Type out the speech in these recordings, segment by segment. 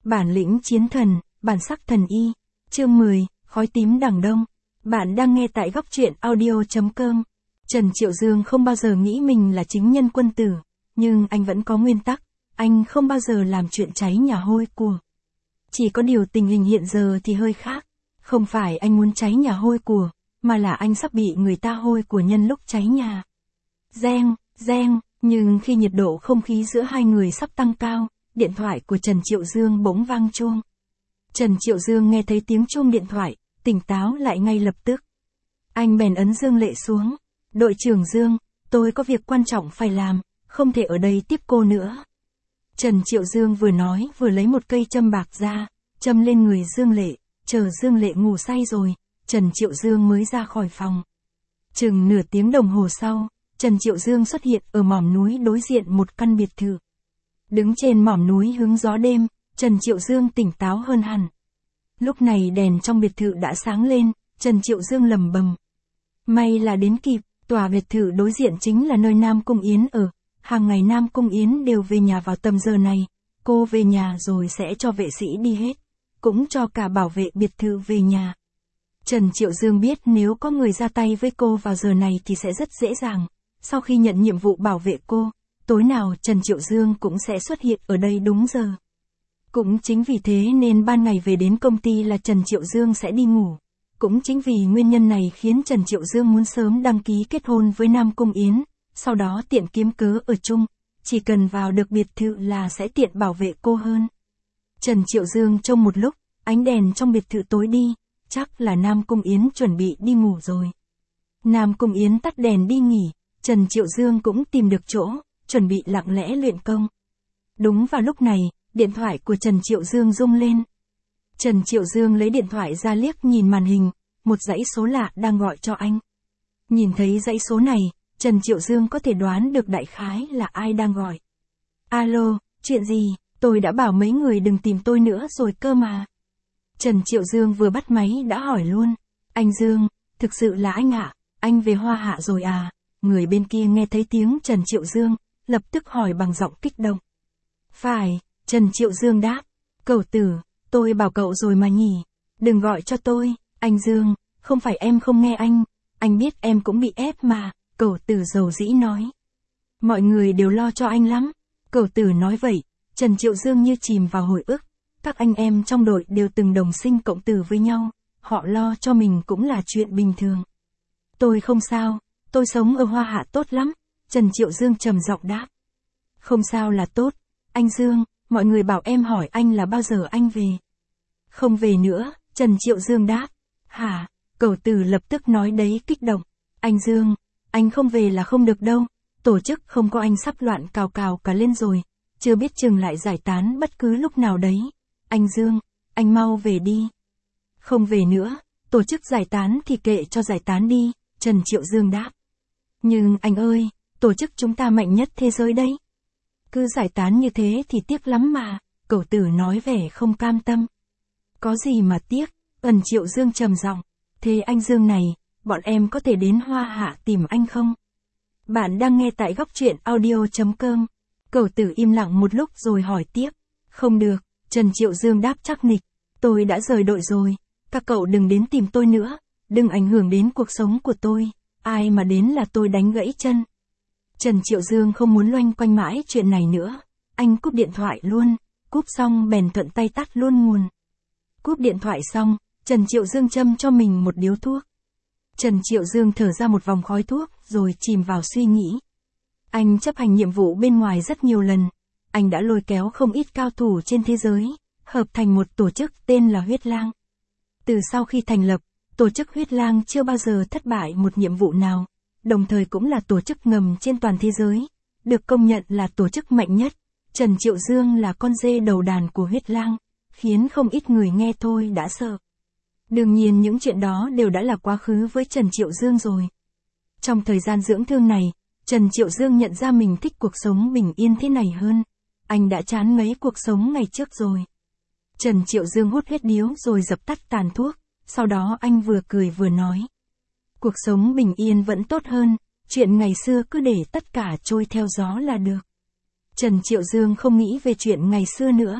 Bản lĩnh chiến thần, bản sắc thần y. Chương 10, khói tím đằng đông. Bạn đang nghe tại góc truyện audio.com. Trần Triệu Dương không bao giờ nghĩ mình là chính nhân quân tử, nhưng anh vẫn có nguyên tắc, anh không bao giờ làm chuyện cháy nhà hôi của. Chỉ có điều tình hình hiện giờ thì hơi khác, không phải anh muốn cháy nhà hôi của, mà là anh sắp bị người ta hôi của nhân lúc cháy nhà. Reng, reng, nhưng khi nhiệt độ không khí giữa hai người sắp tăng cao, điện thoại của Trần Triệu Dương bỗng vang chuông. Trần Triệu Dương nghe thấy tiếng chuông điện thoại, tỉnh táo lại ngay lập tức. Anh bèn ấn Dương Lệ xuống. Đội trưởng Dương, tôi có việc quan trọng phải làm, không thể ở đây tiếp cô nữa. Trần Triệu Dương vừa nói vừa lấy một cây châm bạc ra, châm lên người Dương Lệ, chờ Dương Lệ ngủ say rồi, Trần Triệu Dương mới ra khỏi phòng. Chừng nửa tiếng đồng hồ sau, Trần Triệu Dương xuất hiện ở mỏm núi đối diện một căn biệt thự. Đứng trên mỏm núi hứng gió đêm, Trần Triệu Dương tỉnh táo hơn hẳn. Lúc này đèn trong biệt thự đã sáng lên, Trần Triệu Dương lẩm bẩm. May là đến kịp, tòa biệt thự đối diện chính là nơi Nam Cung Yến ở. Hàng ngày Nam Cung Yến đều về nhà vào tầm giờ này, cô về nhà rồi sẽ cho vệ sĩ đi hết, cũng cho cả bảo vệ biệt thự về nhà. Trần Triệu Dương biết nếu có người ra tay với cô vào giờ này thì sẽ rất dễ dàng. Sau khi nhận nhiệm vụ bảo vệ cô, tối nào Trần Triệu Dương cũng sẽ xuất hiện ở đây đúng giờ. Cũng chính vì thế nên ban ngày về đến công ty là Trần Triệu Dương sẽ đi ngủ. Cũng chính vì nguyên nhân này khiến Trần Triệu Dương muốn sớm đăng ký kết hôn với Nam Cung Yến, sau đó tiện kiếm cớ ở chung, chỉ cần vào được biệt thự là sẽ tiện bảo vệ cô hơn. Trần Triệu Dương trông một lúc, ánh đèn trong biệt thự tối đi, chắc là Nam Cung Yến chuẩn bị đi ngủ rồi. Nam Cung Yến tắt đèn đi nghỉ, Trần Triệu Dương cũng tìm được chỗ, chuẩn bị lặng lẽ luyện công. Đúng vào lúc này, điện thoại của Trần Triệu Dương rung lên. Trần Triệu Dương lấy điện thoại ra liếc nhìn màn hình, một dãy số lạ đang gọi cho anh. Nhìn thấy dãy số này, Trần Triệu Dương có thể đoán được đại khái là ai đang gọi. Alo, chuyện gì, tôi đã bảo mấy người đừng tìm tôi nữa rồi cơ mà. Trần Triệu Dương vừa bắt máy đã hỏi luôn. Anh Dương, thực sự là anh ạ, anh về Hoa Hạ rồi à? Người bên kia nghe thấy tiếng Trần Triệu Dương, lập tức hỏi bằng giọng kích động. Phải, Trần Triệu Dương đáp. Cẩu tử, tôi bảo cậu rồi mà nhỉ. Đừng gọi cho tôi, anh Dương, không phải em không nghe anh biết em cũng bị ép mà, Cẩu tử dầu dĩ nói. Mọi người đều lo cho anh lắm. Cẩu tử nói vậy, Trần Triệu Dương như chìm vào hồi ức. Các anh em trong đội đều từng đồng sinh cộng tử với nhau, họ lo cho mình cũng là chuyện bình thường. Tôi không sao, tôi sống ở Hoa Hạ tốt lắm, Trần Triệu Dương trầm giọng đáp. Không sao là tốt, anh Dương, mọi người bảo em hỏi anh là bao giờ anh về. Không về nữa, Trần Triệu Dương đáp. Hả, Cẩu tử lập tức nói đấy kích động. Anh Dương, anh không về là không được đâu, tổ chức không có anh sắp loạn cào cào cả lên rồi, chưa biết chừng lại giải tán bất cứ lúc nào đấy. Anh Dương, anh mau về đi. Không về nữa, tổ chức giải tán thì kệ cho giải tán đi, Trần Triệu Dương đáp. Nhưng anh ơi, tổ chức chúng ta mạnh nhất thế giới đấy. Cứ giải tán như thế thì tiếc lắm mà, Cẩu tử nói vẻ không cam tâm. Có gì mà tiếc, Trần Triệu Dương trầm giọng. Thế anh Dương này, bọn em có thể đến Hoa Hạ tìm anh không? Bạn đang nghe tại góc truyện audio.com. Cẩu tử im lặng một lúc rồi hỏi tiếp. Không được, Trần Triệu Dương đáp chắc nịch. Tôi đã rời đội rồi, các cậu đừng đến tìm tôi nữa, đừng ảnh hưởng đến cuộc sống của tôi, ai mà đến là tôi đánh gãy chân. Trần Triệu Dương không muốn loanh quanh mãi chuyện này nữa, anh cúp điện thoại luôn, cúp xong bèn thuận tay tắt luôn nguồn. Cúp điện thoại xong, Trần Triệu Dương châm cho mình một điếu thuốc. Trần Triệu Dương thở ra một vòng khói thuốc rồi chìm vào suy nghĩ. Anh chấp hành nhiệm vụ bên ngoài rất nhiều lần, anh đã lôi kéo không ít cao thủ trên thế giới, hợp thành một tổ chức tên là Huyết Lang. Từ sau khi thành lập, tổ chức Huyết Lang chưa bao giờ thất bại một nhiệm vụ nào, đồng thời cũng là tổ chức ngầm trên toàn thế giới, được công nhận là tổ chức mạnh nhất. Trần Triệu Dương là con dê đầu đàn của Huyết Lang, khiến không ít người nghe thôi đã sợ. Đương nhiên những chuyện đó đều đã là quá khứ với Trần Triệu Dương rồi. Trong thời gian dưỡng thương này, Trần Triệu Dương nhận ra mình thích cuộc sống bình yên thế này hơn. Anh đã chán ngấy cuộc sống ngày trước rồi. Trần Triệu Dương hút hết điếu rồi dập tắt tàn thuốc, sau đó anh vừa cười vừa nói. Cuộc sống bình yên vẫn tốt hơn, chuyện ngày xưa cứ để tất cả trôi theo gió là được. Trần Triệu Dương không nghĩ về chuyện ngày xưa nữa.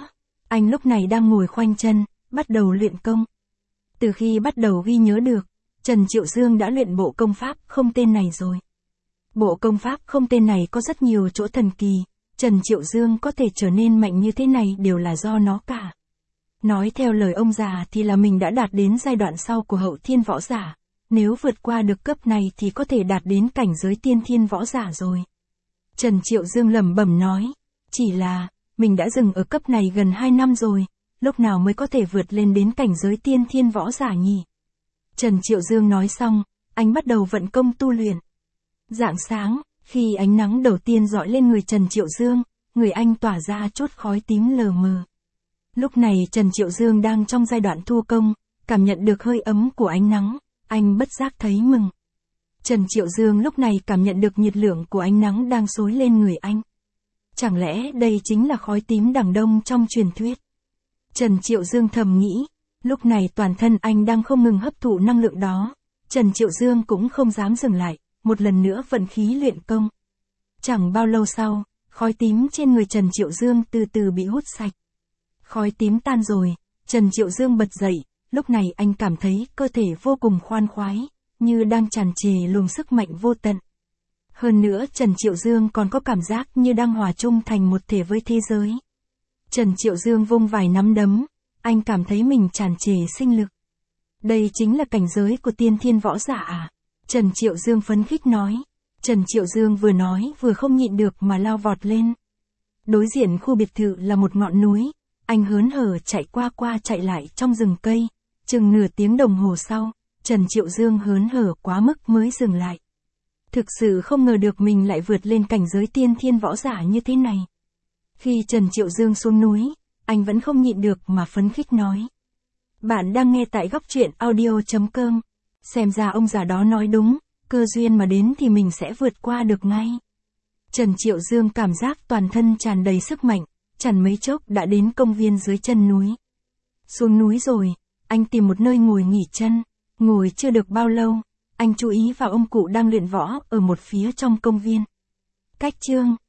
Anh lúc này đang ngồi khoanh chân, bắt đầu luyện công. Từ khi bắt đầu ghi nhớ được, Trần Triệu Dương đã luyện bộ công pháp không tên này rồi. Bộ công pháp không tên này có rất nhiều chỗ thần kỳ, Trần Triệu Dương có thể trở nên mạnh như thế này đều là do nó cả. Nói theo lời ông già thì là mình đã đạt đến giai đoạn sau của hậu thiên võ giả, nếu vượt qua được cấp này thì có thể đạt đến cảnh giới tiên thiên võ giả rồi. Trần Triệu Dương lẩm bẩm nói, chỉ là, mình đã dừng ở cấp này gần 2 năm rồi, lúc nào mới có thể vượt lên đến cảnh giới tiên thiên võ giả nhỉ? Trần Triệu Dương nói xong, anh bắt đầu vận công tu luyện. Rạng sáng, khi ánh nắng đầu tiên rọi lên người Trần Triệu Dương, người anh tỏa ra chốt khói tím lờ mờ. Lúc này Trần Triệu Dương đang trong giai đoạn thu công, cảm nhận được hơi ấm của ánh nắng, anh bất giác thấy mừng. Trần Triệu Dương lúc này cảm nhận được nhiệt lượng của ánh nắng đang xối lên người anh. Chẳng lẽ đây chính là khói tím đằng đông trong truyền thuyết? Trần Triệu Dương thầm nghĩ, lúc này toàn thân anh đang không ngừng hấp thụ năng lượng đó. Trần Triệu Dương cũng không dám dừng lại, một lần nữa vận khí luyện công. Chẳng bao lâu sau, khói tím trên người Trần Triệu Dương từ từ bị hút sạch. Khói tím tan rồi, Trần Triệu Dương bật dậy, lúc này anh cảm thấy cơ thể vô cùng khoan khoái, như đang tràn trề luồng sức mạnh vô tận. Hơn nữa Trần Triệu Dương còn có cảm giác như đang hòa chung thành một thể với thế giới. Trần Triệu Dương vung vài nắm đấm, anh cảm thấy mình tràn trề sinh lực. Đây chính là cảnh giới của tiên thiên võ giả à? Trần Triệu Dương phấn khích nói. Trần Triệu Dương vừa nói vừa không nhịn được mà lao vọt lên. Đối diện khu biệt thự là một ngọn núi, anh hớn hở chạy qua chạy lại trong rừng cây, chừng nửa tiếng đồng hồ sau, Trần Triệu Dương hớn hở quá mức mới dừng lại. Thực sự không ngờ được mình lại vượt lên cảnh giới tiên thiên võ giả như thế này. Khi Trần Triệu Dương xuống núi, anh vẫn không nhịn được mà phấn khích nói. Bạn đang nghe tại góc truyện audio.com. Xem ra ông già đó nói đúng, cơ duyên mà đến thì mình sẽ vượt qua được ngay. Trần Triệu Dương cảm giác toàn thân tràn đầy sức mạnh, chẳng mấy chốc đã đến công viên dưới chân núi. Xuống núi rồi, anh tìm một nơi ngồi nghỉ chân, ngồi chưa được bao lâu, anh chú ý vào ông cụ đang luyện võ ở một phía trong công viên. Cách chương